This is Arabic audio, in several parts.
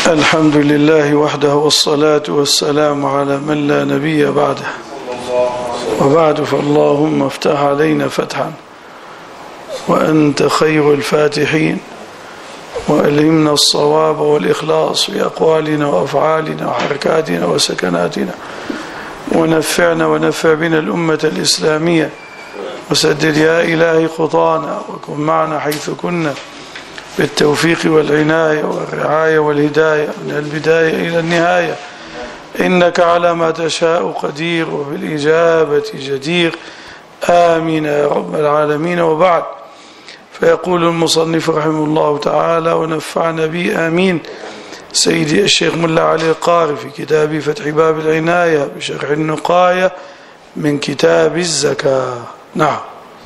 الحمد لله وحده والصلاة والسلام على من لا نبي بعده، وبعد، فاللهم افتح علينا فتحا وأنت خير الفاتحين، وألهمنا الصواب والإخلاص في أقوالنا وأفعالنا وحركاتنا وسكناتنا، ونفعنا ونفع بنا الأمة الإسلامية، وسدد يا إلهي خطانا، وكن معنا حيث كنا بالتوفيق والعناية والرعاية والهداية من البداية إلى النهاية، إنك على ما تشاء قدير وبالإجابة جدير. آمين يا رب العالمين. وبعد، فيقول المصنف رحمه الله تعالى ونفعنا به آمين سيدي الشيخ ملا علي القاري في كتاب فتح باب العناية بشرح النقاية من كتاب الزكاة. نعم.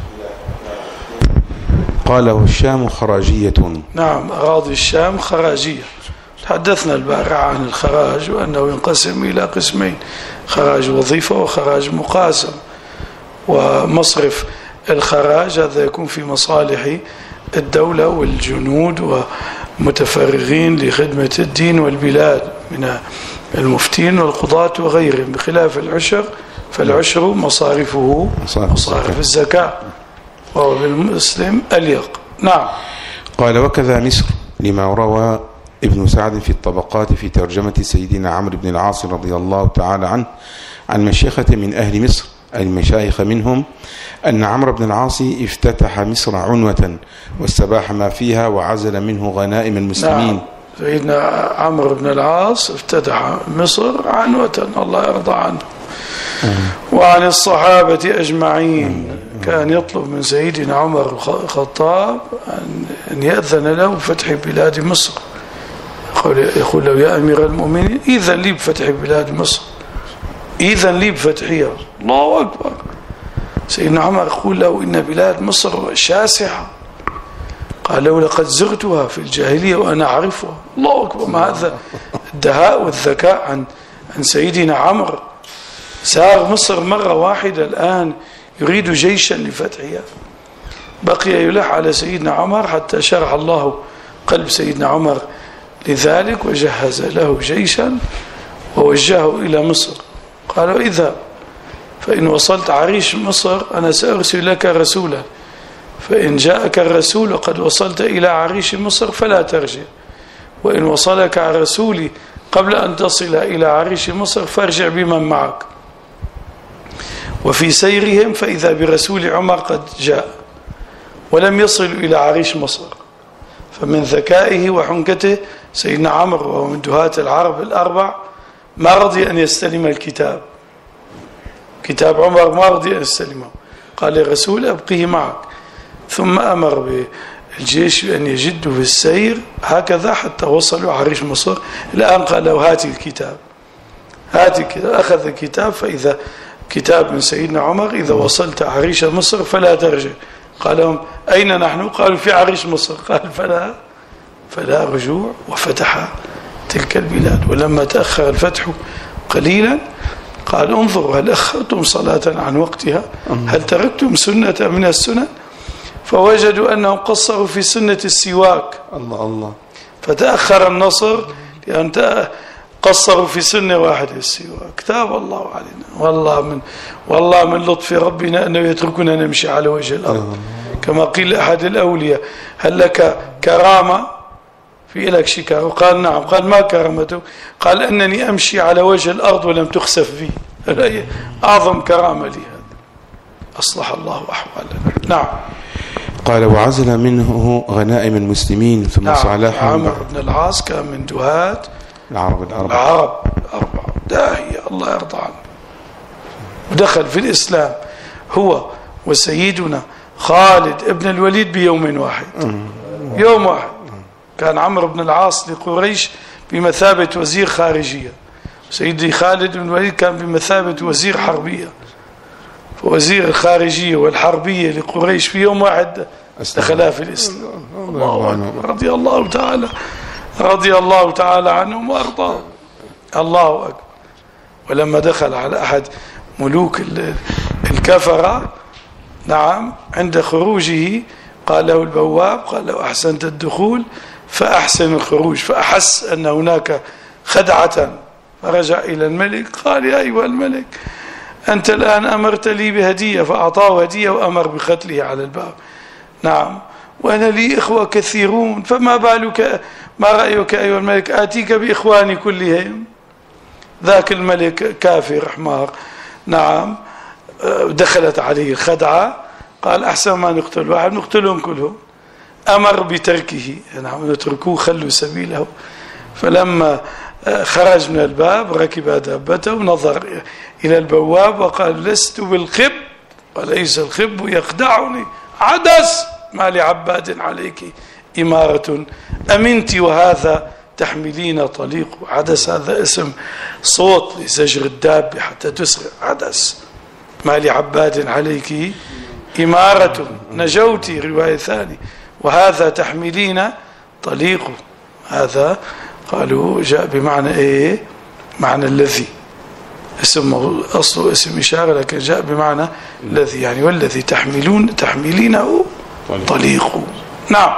قاله الشام خراجية. نعم، أراضي الشام خراجية. تحدثنا البارحة عن الخراج وأنه ينقسم إلى قسمين: خراج وظيفة وخراج مقاسم. ومصرف الخراج هذا يكون في مصالح الدولة والجنود ومتفرغين لخدمة الدين والبلاد من المفتين والقضاة وغيرهم، بخلاف العشر فالعشر مصارفه مصارف الزكاة، وهو بالمسلم أليق. نعم. قال: وكذا مصر، لما روى ابن سعد في الطبقات في ترجمة سيدنا عمرو بن العاص رضي الله تعالى عنه عن مشيخة من أهل مصر، المشايخ منهم، أن عمرو بن العاص افتتح مصر عنوة واستباح ما فيها وعزل منه غنائم المسلمين. نعم. سيدنا عمرو بن العاص افتتح مصر عنوة، الله يرضى عنه وعن الصحابة أجمعين. كان يطلب من سيدنا عمر الخطاب أن يأذن له بفتح بلاد مصر، يقول له: يا أمير المؤمنين، إذن لي بفتح بلاد مصر، إذن لي بفتحها. الله أكبر. سيدنا عمر يقول له: إن بلاد مصر شاسعة. قال له: لقد زرتها في الجاهلية وأنا أعرفها. الله أكبر. ما هذا الدهاء والذكاء عن سيدنا عمر. سار مصر مرة واحدة، الآن يريد جيشا لفتحها. بقي يلح على سيدنا عمر حتى شرح الله قلب سيدنا عمر لذلك، وجهز له جيشا ووجهه إلى مصر. قالوا: اذهب، فإن وصلت عريش مصر أنا سأرسل لك رسولا، فإن جاءك الرسول وقد وصلت إلى عريش مصر فلا ترجع، وإن وصلك رسولي قبل أن تصل إلى عريش مصر فارجع بمن معك. وفي سيرهم فإذا برسول عمر قد جاء ولم يصل إلى عريش مصر. فمن ذكائه وحنكته سيدنا عمرو، وهو من دهاة العرب الأربع، ما رضي أن يستلم الكتاب، كتاب عمر ما رضي أن يستلمه. قال للرسول: أبقيه معك. ثم أمر بالجيش بأن يجدوا في السير هكذا حتى وصلوا عريش مصر. الآن قال له: هات الكتاب، هات الكتاب. أخذ الكتاب، فإذا كتاب من سيدنا عمر: إذا وصلت عريش مصر فلا ترجع. قال لهم: أين نحن؟ قالوا: في عريش مصر. قال: فلا رجوع، وفتح تلك البلاد. ولما تأخر الفتح قليلا قال: انظروا، هل أخرتم صلاة عن وقتها؟ هل تركتم سنة من السنن؟ فوجدوا أنهم قصروا في سنة السواك. الله. فتأخر النصر لأن قصروا في سنة واحدة، السواك. تاب الله علينا. والله من لطف ربنا أنه يتركنا نمشي على وجه الأرض. كما قيل أحد الأولياء: هل لك كرامة؟ في لك شكر؟ قال: نعم. قال: ما كرامته؟ قال: أنني أمشي على وجه الأرض ولم تخسف بي. أعظم كرامة لي هذا. أصلح الله أحوالنا. نعم. قال: وعزل منه غنائم المسلمين ثم نعم. صالحهم. عمرو بن العاص كان من دهاة العرب الأربعة داهية، الله يرضى عنه، ودخل في الإسلام هو وسيدنا خالد ابن الوليد بيوم واحد. يوم واحد. كان عمرو بن العاص لقريش بمثابة وزير خارجية، سيدي خالد بن الوليد كان بمثابة وزير حربية. فوزير الخارجية والحربية لقريش في يوم واحد دخلا في الإسلام. الله أكبر. رضي الله تعالى عنهم وأرضاه. الله أكبر. ولما دخل على أحد ملوك الكفرة، نعم، عند خروجه قال له البواب، قال له: أحسنت الدخول، فأحسن الخروج، فأحس أن هناك خدعة، فرجع إلى الملك قال: يا أيها الملك، أنت الآن أمرت لي بهدية، فأعطاه هدية وأمر بقتله على الباب. نعم، وأنا لي إخوة كثيرون، فما بالك، ما رأيك أيها الملك آتيك بإخواني كلهم؟ ذاك الملك كافر حمار. نعم، دخلت عليه الخدعة، قال: أحسن ما نقتل واحد نقتلهم كلهم. أمر بتركه، نعم، نتركوه، خلوا سبيله. فلما خرج من الباب ركب دابته ونظر إلى البواب وقال: لست بالخب وليس الخب يخدعني، عدس ما لعباد عليك إمارة أمنت وهذا تحملين طليق. عدس هذا اسم صوت لزجر الدابة حتى تسرع. عدس ما لعباد عليك إمارة، نجوتي، رواية ثانية، وهذا تحملين طليق. هذا قالوا جاء بمعنى ايه؟ معنى الذي، اسم اصله اسم اشاره لكن جاء بمعنى الذي، يعني والذي تحملينه طليق. نعم.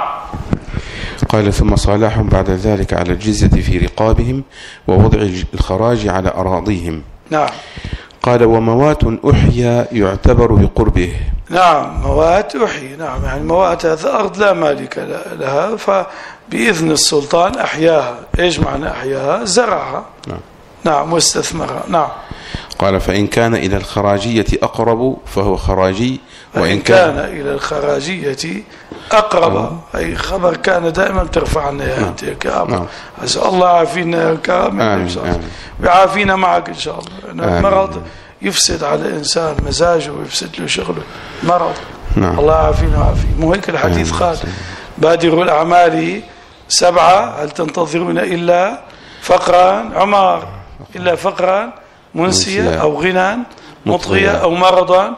قال: ثم صالحهم بعد ذلك على الجزية في رقابهم ووضع الخراج على أراضيهم. نعم. قال: وموات أحيا يعتبر بقربه. نعم، موات أحيي. نعم، يعني موات هذا أرض لا مالك لها، فبإذن السلطان أحياها. إيش معنى أحياها؟ زرعها. نعم، واستثمرها. نعم. قال: فإن كان إلى الخراجية أقرب فهو خراجي، وإن كان إلى الخراجية أقرب، أي خبر كان دائما ترفع عنا يا أنت يا كرام. أسأل الله يعافينا يا كرام، ويعافينا معك إن شاء الله. المرض يفسد على الإنسان مزاجه ويفسد له شغله، مرض. الله يعافينا ويعافيه. مو هيك الحديث قال: بادروا الأعمال 7، هل تنتظرون إلا فقرا عمار، إلا فقرا منسيا، أو غنى مطغيا، أو مرضا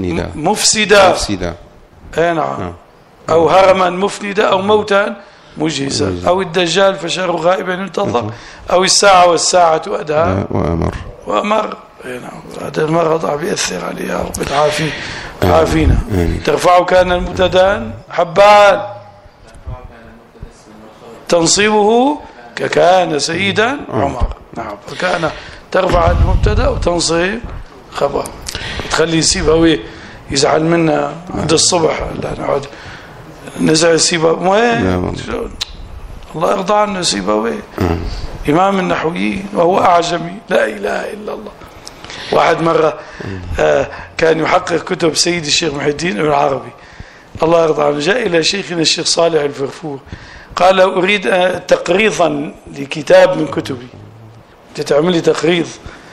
مفسدا. اي نعم. أو هرما مفندا، أو موتا مجهزا، أو الدجال فشر غائب ينتظر، أو الساعة والساعة أدهى وأمر. نعم، هذا المرض عم يأثر عليه. يا رب تعافينا. ترفع كان المبتدا حبال، تنصيبه ككان سيدا عمر. نعم، فكان ترفع المبتدا وتنصيب خبر، تخلي سيبويه يزعل منا عند الصبح، لا نقعد نزع سيبويه. الله يرضى عنه سيبويه، إمام النحويين وهو أعجمي، لا إله إلا الله. واحد مرة كان يحقق كتب سيد الشيخ محي الدين ابن العربي الله يرضى عنه، جاء إلى شيخنا الشيخ صالح الفرفور قال: أريد تقريضا لكتاب من كتبي، تتعمل لي تقريض.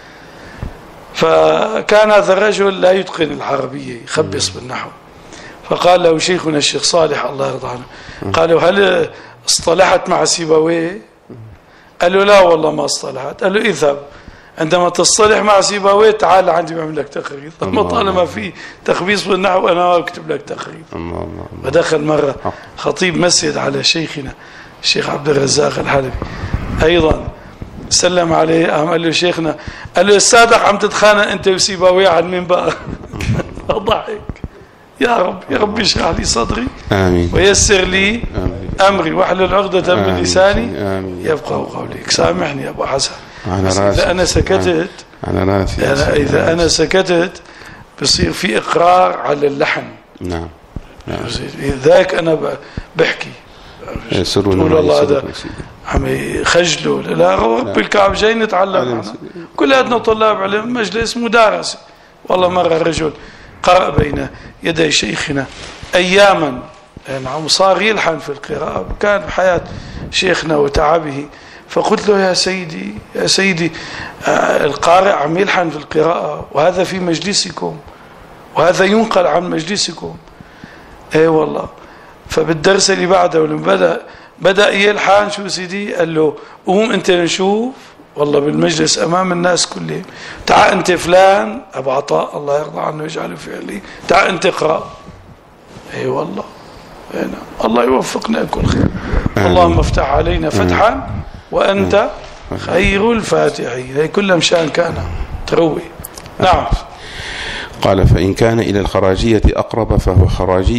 فكان هذا الرجل لا يتقن العربية، يخبص بالنحو. فقال له شيخنا الشيخ صالح الله يرضى عنه، قالوا: هل اصطلحت مع سيبويه؟ قال له: لا والله ما اصطلحت. قال له: اذهب، عندما تصطلح مع سيبويه تعال عندي بعمل لك تقريض. اما طالما في تخبيص بالنحو انا اكتب لك تقريض. ودخل مرة خطيب مسجد على شيخنا الشيخ عبد الرزاق الحلبي ايضا، سلم عليه، قال له: شيخنا، قال له: السابق عم تتخانق انت وسيبويه على المنبر. ضحك. يا رب، يا رب اشرح لي صدري، آمين، ويسر لي أمري، واحلل عقدة من لساني يفقهوا قولي. سامحني يا أبو حسن، إذا أنا سكتت، إذا أنا سكتت بصير في إقرار على اللحن. نعم. ذاك أنا بحكي تقول الله هذا عم يخجلوا. لا، رب الكعب جاي نتعلم، كلنا طلاب علم، مجلس مدارسة. والله مرة رجل قرأ بين يدي شيخنا أياما، نعم، صار يلحن في القراءة، كان بحياة شيخنا وتعبه. فقلت له: يا سيدي، يا سيدي، القارئ عم يلحن في القراءة، وهذا في مجلسكم، وهذا ينقل عن مجلسكم. اي والله. فبالدرس اللي بعده لما بدأ يلحن، شو سيدي؟ قال له: قوم انت نشوف، والله بالمجلس امام الناس كلهم، تعال انت فلان ابو عطاء الله يرضى عنه يجعله في علي، تعال انت اقرا. اي والله. الله يوفقنا كل خير. اللهم افتح علينا فتحا وانت خير الفاتحين. هي كلها مشان كان تروي. نعم. قال: فإن كان إلى الخراجية أقرب فهو خراجي،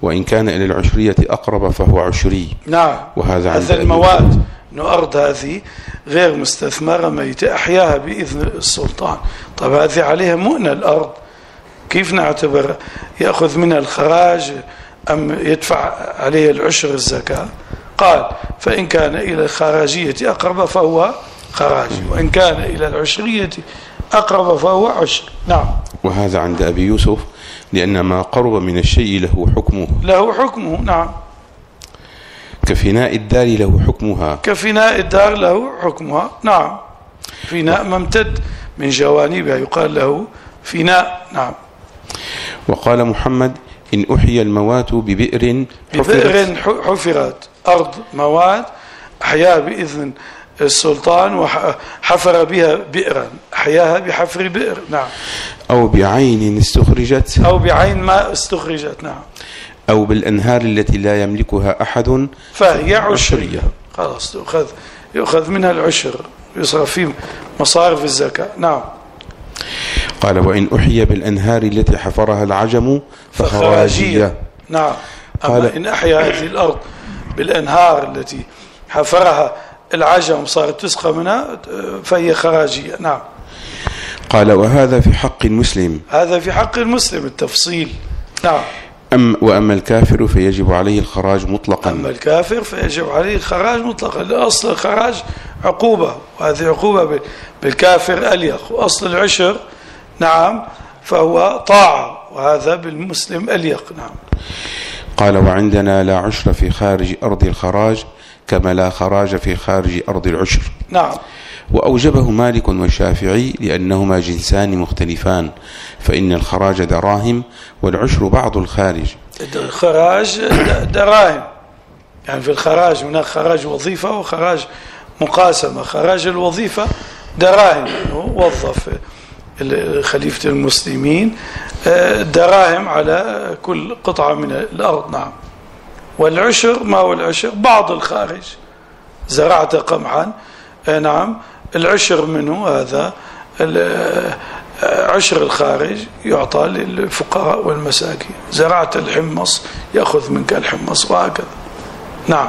وإن كان إلى العشرية أقرب فهو عشري. نعم. وهذا هذا المواد أنه أرض هذه غير مستثمرة ميتة أحياها بإذن السلطان. طب هذه عليها مؤنة الأرض، كيف نعتبر يأخذ منها الخراج أم يدفع عليه العشر الزكاة؟ قال فإن كان إلى الخراجية أقرب فهو خراجي، وإن كان إلى العشرية أقرب فهو عشر. نعم. وهذا عند أبي يوسف لأن ما قرب من الشيء له حكمه. نعم. كفناء الدار له حكمها. كفناء الدار له حكمها. نعم. فناء ممتد من جوانبها يقال له فناء. نعم. وقال محمد إن أحيي الموات ببئر حفرت أرض موات أحياها بإذن السلطان وحفر بها بئرا، أحياها بحفر بئر. نعم. أو بعين استخرجت، أو بعين ما استخرجت. نعم. أو بالأنهار التي لا يملكها أحد فهي عشرية. خلاص يؤخذ منها العشر، يصرف في مصارف الزكاة. نعم. قال وإن أحيي بالأنهار التي حفرها العجم فخراجية. نعم. أما إن أحيا هذه الأرض بالأنهار التي حفرها العجم صارت تسقى منها فهي خراجية. نعم. قال وهذا في حق المسلم. هذا في حق المسلم التفصيل. نعم. وأما الكافر فيجب عليه الخراج مطلقا. أما الكافر فيجب عليه الخراج مطلقا، لأصل الخراج عقوبة، وهذه عقوبة بالكافر أليق، وأصل العشر نعم فهو طاعة، وهذا بالمسلم أليق. نعم. قال وعندنا لا عشر في خارج أرض الخراج كما لا خراج في خارج أرض العشر. نعم. وأوجبه مالك والشافعي لأنهما جنسان مختلفان، فإن الخراج دراهم والعشر بعض الخارج. الخراج دراهم، يعني في الخراج هناك خراج وظيفة وخراج مقاسمة. خراج الوظيفة دراهم، وظف خليفة المسلمين دراهم على كل قطعة من الأرض. نعم. والعشر ما هو العشر؟ بعض الخارج. زرعت قمحا، نعم، العشر منه هذا عشر الخارج يعطى للفقراء والمساكين. زرعت الحمص يأخذ منك الحمص، وهكذا. نعم.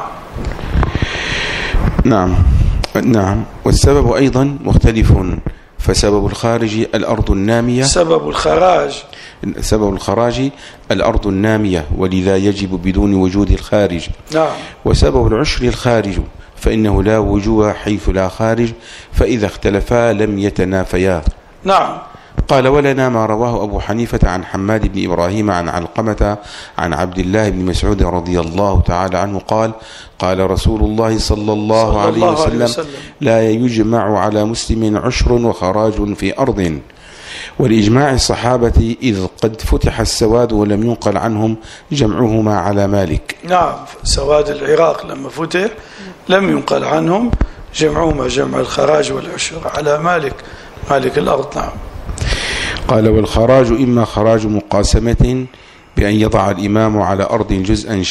نعم. والسبب أيضا مختلف، فسبب الخارج الأرض النامية. سبب الخراج الأرض النامية، ولذا يجب بدون وجود الخارج. نعم. وسبب العشر الخارج، فإنه لا وجوه حيث لا خارج، فإذا اختلفا لم يتنافيا. نعم. قال ولنا ما رواه أبو حنيفة عن حماد بن إبراهيم عن علقمة عن عبد الله بن مسعود رضي الله تعالى عنه قال رسول الله صلى الله عليه وسلم لا يجمع على مسلم عشر وخراج في أرض. ولإجماع الصحابة إذ قد فتح السواد ولم ينقل عنهم جمعهما على مالك. نعم. سواد العراق لما فتح لم ينقل عنهم جمعهما، جمع الخراج والعشر، على مالك الأرض. نعم. قال والخراج إما خراج مقاسمة بأن يضع الإمام على أرض جزءا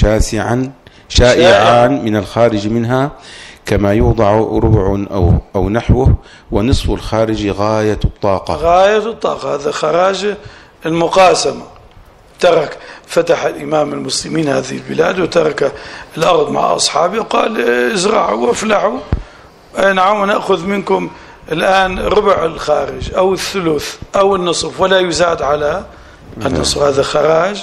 شائعا من الخارج منها، كما يوضع ربع أو نحوه، ونصف الخارج غاية الطاقة. هذا خراج المقاسمة. فتح الإمام المسلمين هذه البلاد وترك الأرض مع أصحابه وقال ازرعوا وافلحوا، نعم، ونأخذ منكم الآن ربع الخارج أو الثلث أو النصف، ولا يزاد على النصف. هذا خراج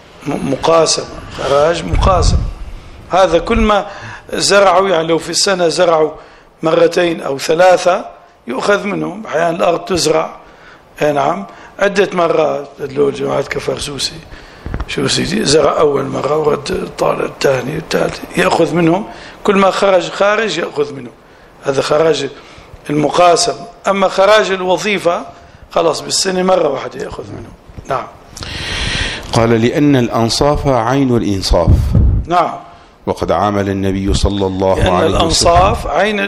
مقاسمة. هذا كل ما زرعوا، يعني لو في السنة زرعوا مرتين أو ثلاثة يؤخذ منهم. أحيانا الأرض تزرع نعم عدة مرات. تدلول جماعة كفرسوسي شو سيدي زرع أول مرة ورد طالع الثاني والثالث، يأخذ منهم كل ما خارج يأخذ منه. هذا خراج المقاسم. أما خراج الوظيفة خلاص بالسنة مرة واحدة يأخذ منه. نعم. قال لأن الأنصاف عين الإنصاف. نعم. وقد عامل النبي صلى الله عليه وسلم. الأنصاف عين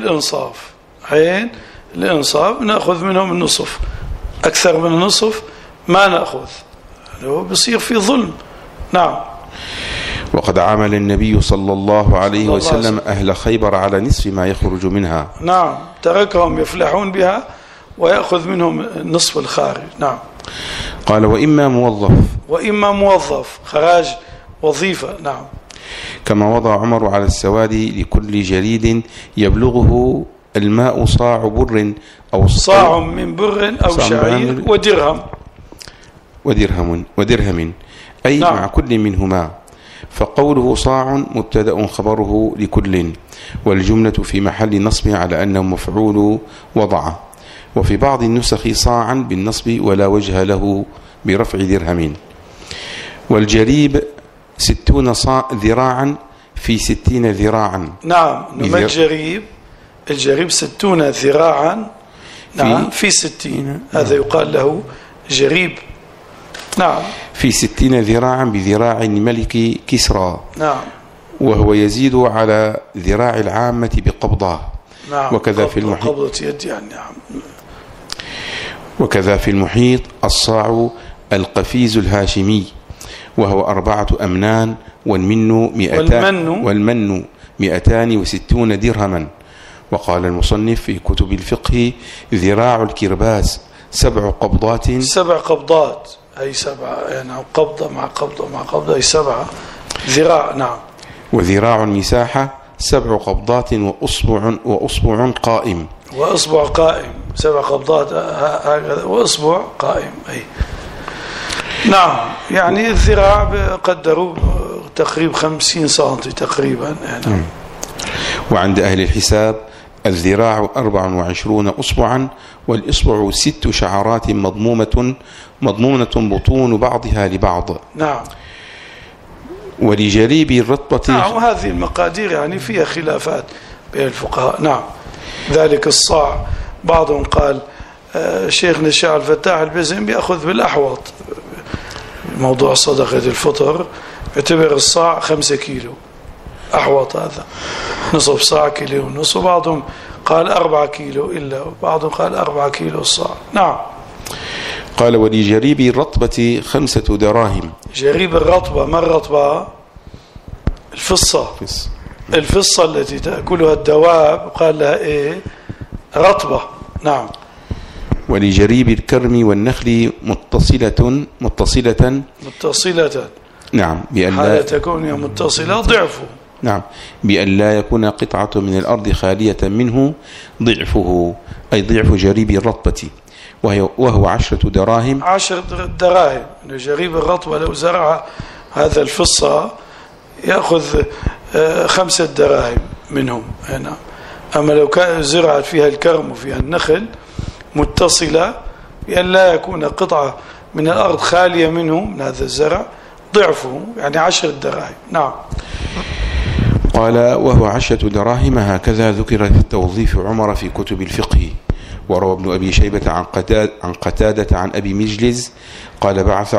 الإنصاف نأخذ منهم النصف، أكثر من النصف ما نأخذ، هو بصير في ظلم. نعم. وقد عامل النبي صلى الله عليه وسلم أهل خيبر على نصف ما يخرج منها. نعم. تركهم يفلحون بها ويأخذ منهم نصف الخارج. نعم. قال وإما موظف خراج وظيفة. نعم. كما وضع عمر على السواد لكل جريد يبلغه الماء صاع بر أو صاع من بر أو شعير ودرهم أي نعم. مع كل منهما. فقوله صاع مبتدأ خبره لكل، والجملة في محل نصب على أنه مفعول وضع. وفي بعض النسخ صاعا بالنصب ولا وجه له برفع درهم. والجريب 60 ذراعا في 60 ذراعا. نعم. ما الجريب 60 ذراعا. نعم. في 60 هذا يقال له جريب. نعم. في 60 ذراعا بذراع الملك كسرى. نعم. وهو يزيد على ذراع العامة بقبضة. نعم. وكذا في المحيط قبضة يد يعني. نعم. وكذا في المحيط الصاع القفيز الهاشمي وهو 4 أمنان والمن 260 درهما. وقال المصنف في كتب الفقه ذراع الكرباس 7 قبضات. 7 قبضات أي 7 يعني قبضة مع قبضة مع قبضة أي 7 ذراع. نعم. وذراع المساحة 7 قبضات وأصبع قائم. وأصبع قائم 7 قبضات هكذا وأصبع قائم أي. نعم. يعني الذراع قدروا تقريبا 50 سنتي تقريبا يعني. وعند أهل الحساب الذراع 24 أصبعا، والإصبع 6 شعرات مضمومة بطون بعضها لبعض. نعم. ولجريب الرطبة. نعم. وهذه المقادير يعني فيها خلافات بين الفقهاء. نعم. ذلك الصاع بعضهم قال شيخنا الشيخ الفتاح البزم بيأخذ بالأحوط موضوع صدقة الفطر، يعتبر الصاع 5 كيلو أحوط، هذا نصف صاع كيلو ونصف. وبعضهم قال 4 كيلو إلا، وبعضهم قال 4 كيلو الصاع. نعم. قال ولجريب الرطبة 5 دراهم. جريب الرطبة ما الرطبة؟ الفصة التي تأكلها الدواب قال لها إيه؟ رطبة. نعم. ولجريب الكرم والنخل متصلة. نعم. حالة تكون متصلة ضعفه. نعم. بأن لا يكون قطعة من الأرض خالية منه ضعفه، أي ضعف جريب الرطبة، وهو 10 دراهم. 10 دراهم. جريب الرطبة لو زرع هذا الفصة يأخذ 5 دراهم منهم هنا. أما لو كان زرعت فيها الكرم وفيها النخل متصلة بأن لا يكون قطعة من الأرض خالية منه من هذا الزرع ضعفه، يعني 10 دراهم. نعم. قال وهو 10 دراهم. هكذا ذكر في توظيف عمر في كتب الفقه. وروى ابن أبي شيبة عن قتادة عن أبي مجلز قال بعث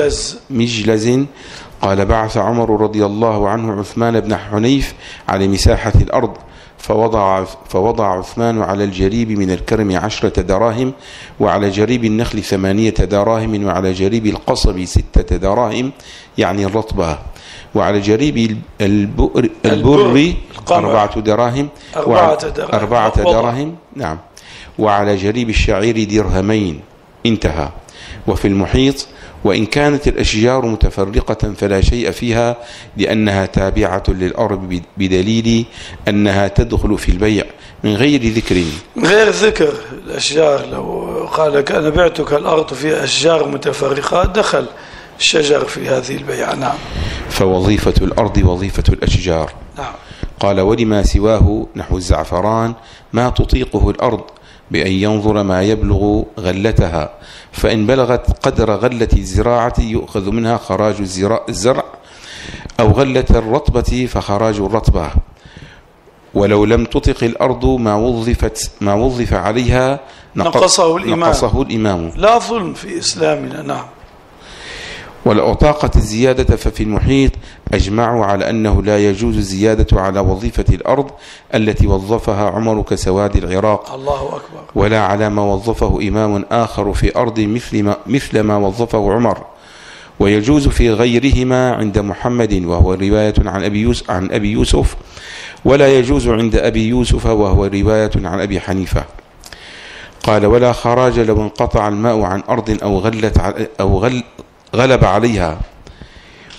عمر رضي الله عنه عثمان بن حنيف على مساحة الأرض، فوضع عثمان على الجريب من الكرم 10 دراهم، وعلى جريب النخل 8 دراهم، وعلى جريب القصب 6 دراهم يعني الرطبة، وعلى جريب البر 4 دراهم. 4 دراهم. نعم. وعلى جريب الشعير درهمين. انتهى. وفي المحيط وإن كانت الأشجار متفرقة فلا شيء فيها لأنها تابعة للأرض بدليل أنها تدخل في البيع من غير ذكر الأشجار. لو قال لك أنا بعتك الأرض فيها أشجار متفرقة دخل الشجر في هذه البيع. نعم. فوظيفة الأرض وظيفة الأشجار. نعم. قال ولما سواه نحو الزعفران ما تطيقه الأرض بأن ينظر ما يبلغ غلتها، فإن بلغت قدر غلة الزراعة يؤخذ منها خراج الزرع، أو غلة الرطبة فخراج الرطبة. ولو لم تطق الأرض ما وظف عليها نقصه الإمام. لا ظلم في إسلامنا. نعم. ولو طاقت الزيادة ففي المحيط أجمعوا على أنه لا يجوز الزيادة على وظيفة الأرض التي وظفها عمر كسواد العراق. الله أكبر. ولا على ما وظفه إمام آخر في أرض مثل ما وظفه عمر. ويجوز في غيرهما عند محمد وهو رواية عن أبي يوسف، ولا يجوز عند أبي يوسف وهو رواية عن أبي حنيفة. قال ولا خراج لو انقطع الماء عن أرض أو غلب عليها.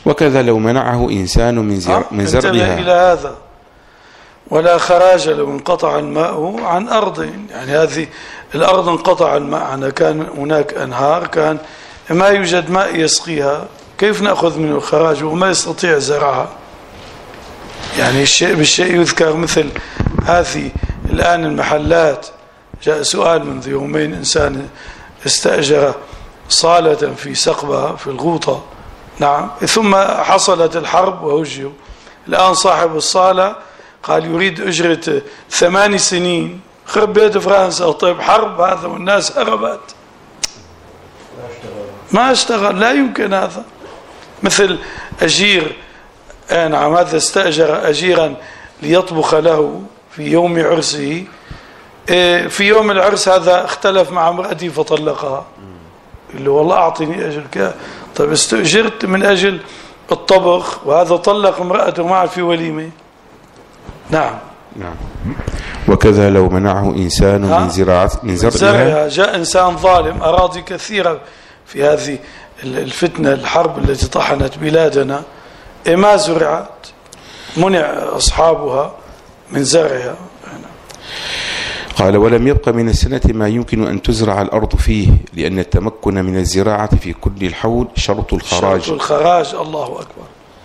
وكذا لو منعه إنسان من زرعها. إلى هذا ولا خراج لو انقطع الماء عن أرض، يعني هذه الأرض انقطع الماء عنها، كان هناك أنهار كان ما يوجد ماء يسقيها، كيف نأخذ منه الخراج وما يستطيع زرعها؟ يعني الشيء بالشيء يذكر. مثل هذه الآن المحلات، جاء سؤال منذ يومين، إنسان استأجر صالة في سقبها في الغوطة، نعم، ثم حصلت الحرب وهجوا. الآن صاحب الصالة قال يريد أجرة 8 سنين. خرب بيت فرنسا، طيب حرب هذا والناس هربت، ما اشتغل، لا يمكن هذا. مثل أجير، نعم، هذا استأجر أجيرا ليطبخ له في يوم عرسه، في يوم العرس هذا اختلف مع امرأتي فطلقها، قال له والله أعطيني أجر كذا. طيب استأجرت من أجل الطبخ وهذا طلق امرأته معه في وليمة. نعم. وكذا لو منعه إنسان من زرعها. جاء إنسان ظالم، أراضي كثيرة في هذه الفتنة الحرب التي طحنت بلادنا ما زرعت، منع أصحابها من زرعها. قال ولم يبق من السنة ما يمكن أن تزرع الأرض فيه، لأن التمكن من الزراعة في كل الحول شرط الخراج. شرط الخراج، الله أكبر.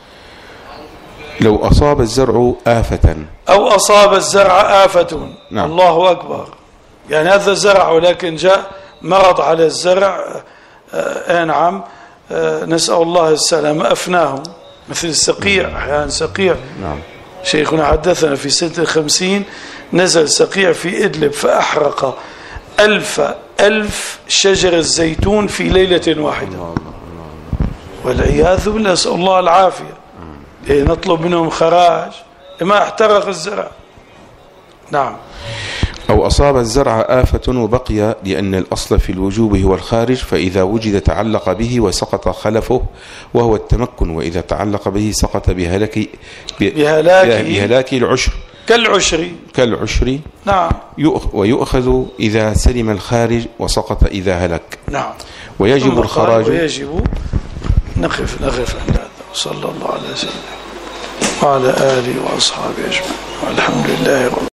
لو أصاب الزرع آفة، أو أصاب الزرع آفة، نعم. الله أكبر. يعني هذا زرع ولكن جاء مرض على الزرع، نعم، نسأل الله السلامة، أفناه، مثل السقيع. أحيانا سقيع، نعم. شيخنا حدثنا في سنة 50 نزل سقيع في إدلب فأحرق 1000 شجر الزيتون في ليلة واحدة، والعياذ بالله، نسأل الله العافية. نطلب منهم خراج، ما احترق الزرع. نعم. أو أصاب الزرع آفة وبقي، لأن الأصل في الوجوب هو الخارج، فإذا وجد تعلق به وسقط خلفه وهو التمكن، وإذا تعلق به سقط بهلاك العشر كالعشر. نعم. ويؤخذ إذا سلم الخارج وسقط إذا هلك. نعم. ويجب الخراج. ويجب. نقف عند هذا. صلى الله على سيدنا وعلى آله وأصحابه أجمعين، والحمد لله رب